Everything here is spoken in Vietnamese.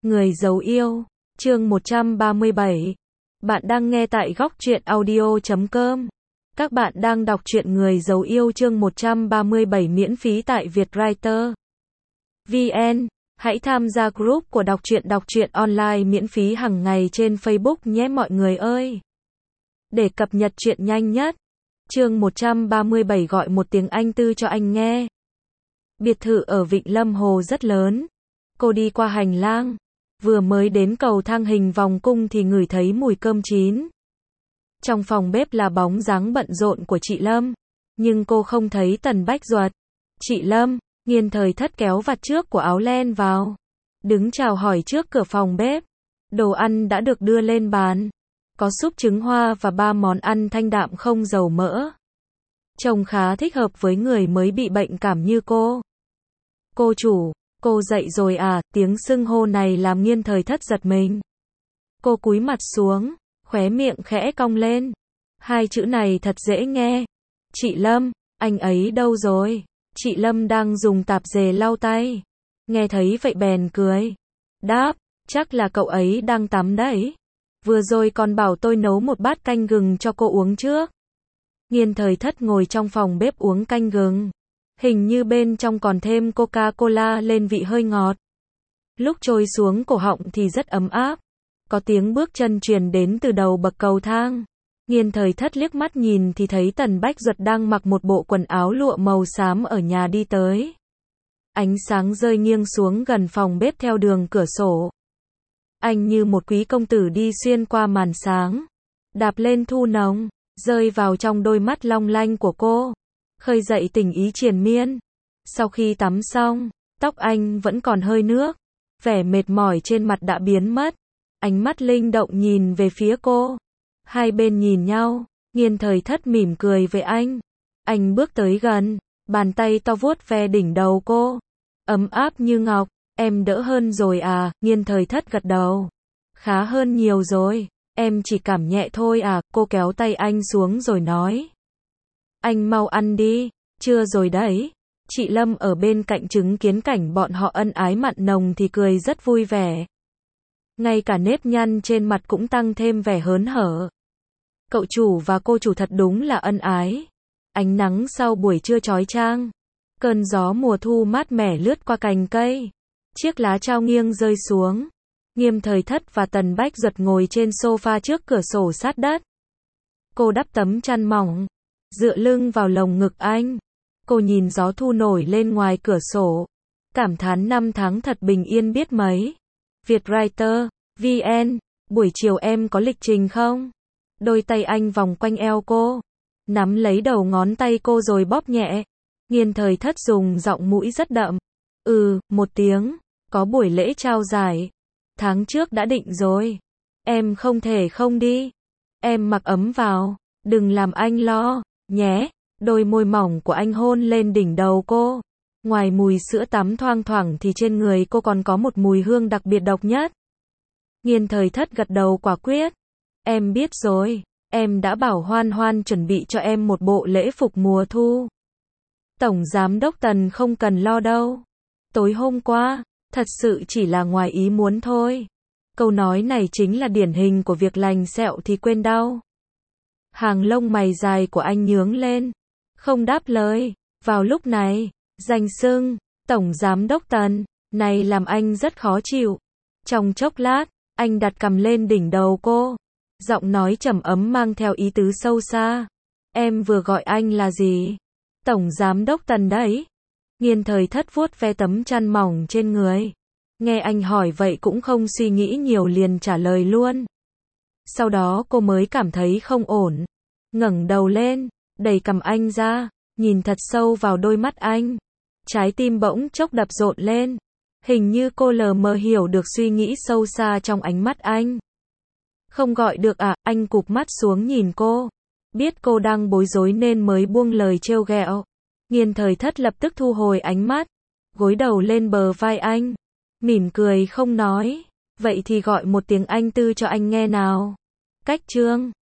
Người giấu yêu, chương 137. Bạn đang nghe tại góc truyện audio.com. Các bạn đang đọc truyện Người giấu yêu chương 137 miễn phí tại Vietwriter VN. Hãy tham gia group của đọc truyện online miễn phí hàng ngày trên Facebook nhé mọi người ơi. Để cập nhật truyện nhanh nhất. Chương 137 gọi một tiếng Anh Tư cho anh nghe. Biệt thự ở Vịnh Lâm Hồ rất lớn. Cô đi qua hành lang. Vừa mới đến cầu thang hình vòng cung thì ngửi thấy mùi cơm chín. Trong phòng bếp là bóng dáng bận rộn của chị Lâm. Nhưng cô không thấy Tần Bách Duật. Chị Lâm, Nghiên Thời Thất kéo vạt trước của áo len vào. Đứng chào hỏi trước cửa phòng bếp. Đồ ăn đã được đưa lên bàn. Có súp trứng hoa và 3 món ăn thanh đạm không dầu mỡ. Trông khá thích hợp với người mới bị bệnh cảm như cô. Cô chủ, cô dậy rồi à? Tiếng xưng hô này làm Nghiên Thời Thất giật mình. Cô cúi mặt xuống, khóe miệng khẽ cong lên. Hai chữ này thật dễ nghe. Chị Lâm, anh ấy đâu rồi? Chị Lâm đang dùng tạp dề lau tay. Nghe thấy vậy bèn cười. Đáp, chắc là cậu ấy đang tắm đấy. Vừa rồi còn bảo tôi nấu một bát canh gừng cho cô uống trước. Nghiên Thời Thất ngồi trong phòng bếp uống canh gừng. Hình như bên trong còn thêm Coca-Cola lên vị hơi ngọt. Lúc trôi xuống cổ họng thì rất ấm áp. Có tiếng bước chân truyền đến từ đầu bậc cầu thang. Nghiên Thời Thất liếc mắt nhìn thì thấy Tần Bách Duật đang mặc một bộ quần áo lụa màu xám ở nhà đi tới. Ánh sáng rơi nghiêng xuống gần phòng bếp theo đường cửa sổ. Anh như một quý công tử đi xuyên qua màn sáng. Đạp lên thu nồng, rơi vào trong đôi mắt long lanh của cô. Khơi dậy tình ý triền miên. Sau khi tắm xong, tóc anh vẫn còn hơi nước. Vẻ mệt mỏi trên mặt đã biến mất. Ánh mắt linh động nhìn về phía cô. Hai bên nhìn nhau, Nghiên Thời Thất mỉm cười với anh. Anh bước tới gần, bàn tay to vuốt ve đỉnh đầu cô. Ấm áp như ngọc, em đỡ hơn rồi à? Nghiên Thời Thất gật đầu. Khá hơn nhiều rồi, em chỉ cảm nhẹ thôi à? Cô kéo tay anh xuống rồi nói. Anh mau ăn đi, chưa rồi đấy. Chị Lâm ở bên cạnh chứng kiến cảnh bọn họ ân ái mặn nồng thì cười rất vui vẻ. Ngay cả nếp nhăn trên mặt cũng tăng thêm vẻ hớn hở. Cậu chủ và cô chủ thật đúng là ân ái. Ánh nắng sau buổi trưa chói chang. Cơn gió mùa thu mát mẻ lướt qua cành cây. Chiếc lá trao nghiêng rơi xuống. Nghiên Thời Thất và Tần Bách Duật ngồi trên sofa trước cửa sổ sát đất. Cô đắp tấm chăn mỏng, dựa lưng vào lồng ngực anh. Cô nhìn gió thu nổi lên ngoài cửa sổ. Cảm thán năm tháng thật bình yên biết mấy. Vietwriter VN, buổi chiều em có lịch trình không? Đôi tay anh vòng quanh eo cô, nắm lấy đầu ngón tay cô rồi bóp nhẹ. Nghiên Thời Thất dùng giọng mũi rất đậm. Một tiếng, có buổi lễ trao giải. Tháng trước đã định rồi. Em không thể không đi. Em mặc ấm vào, đừng làm anh lo, nhé. Đôi môi mỏng của anh hôn lên đỉnh đầu cô. Ngoài mùi sữa tắm thoang thoảng thì trên người cô còn có một mùi hương đặc biệt độc nhất. Nghiên Thời Thất gật đầu quả quyết. Em biết rồi, em đã bảo Hoan Hoan chuẩn bị cho em một bộ lễ phục mùa thu. Tổng giám đốc Tần không cần lo đâu. Tối hôm qua, thật sự chỉ là ngoài ý muốn thôi. Câu nói này chính là điển hình của việc lành sẹo thì quên đau. Hàng lông mày dài của anh nhướng lên. Không đáp lời. Vào lúc này, danh xưng Tổng giám đốc Tần này làm anh rất khó chịu. Trong chốc lát, anh đặt cằm lên đỉnh đầu cô. Giọng nói trầm ấm mang theo ý tứ sâu xa. Em vừa gọi anh là gì? Tổng giám đốc Tần đấy. Nghiên Thời Thất vuốt ve tấm chăn mỏng trên người. Nghe anh hỏi vậy cũng không suy nghĩ nhiều liền trả lời luôn. Sau đó cô mới cảm thấy không ổn. Ngẩng đầu lên, đẩy cằm anh ra, nhìn thật sâu vào đôi mắt anh. Trái tim bỗng chốc đập rộn lên. Hình như cô lờ mờ hiểu được suy nghĩ sâu xa trong ánh mắt anh. Không gọi được à? Anh cụp mắt xuống nhìn cô. Biết cô đang bối rối nên mới buông lời trêu ghẹo. Nghiên Thời Thất lập tức thu hồi ánh mắt, gối đầu lên bờ vai anh, mỉm cười không nói. Vậy thì gọi một tiếng Anh Tư cho anh nghe nào. Cách chương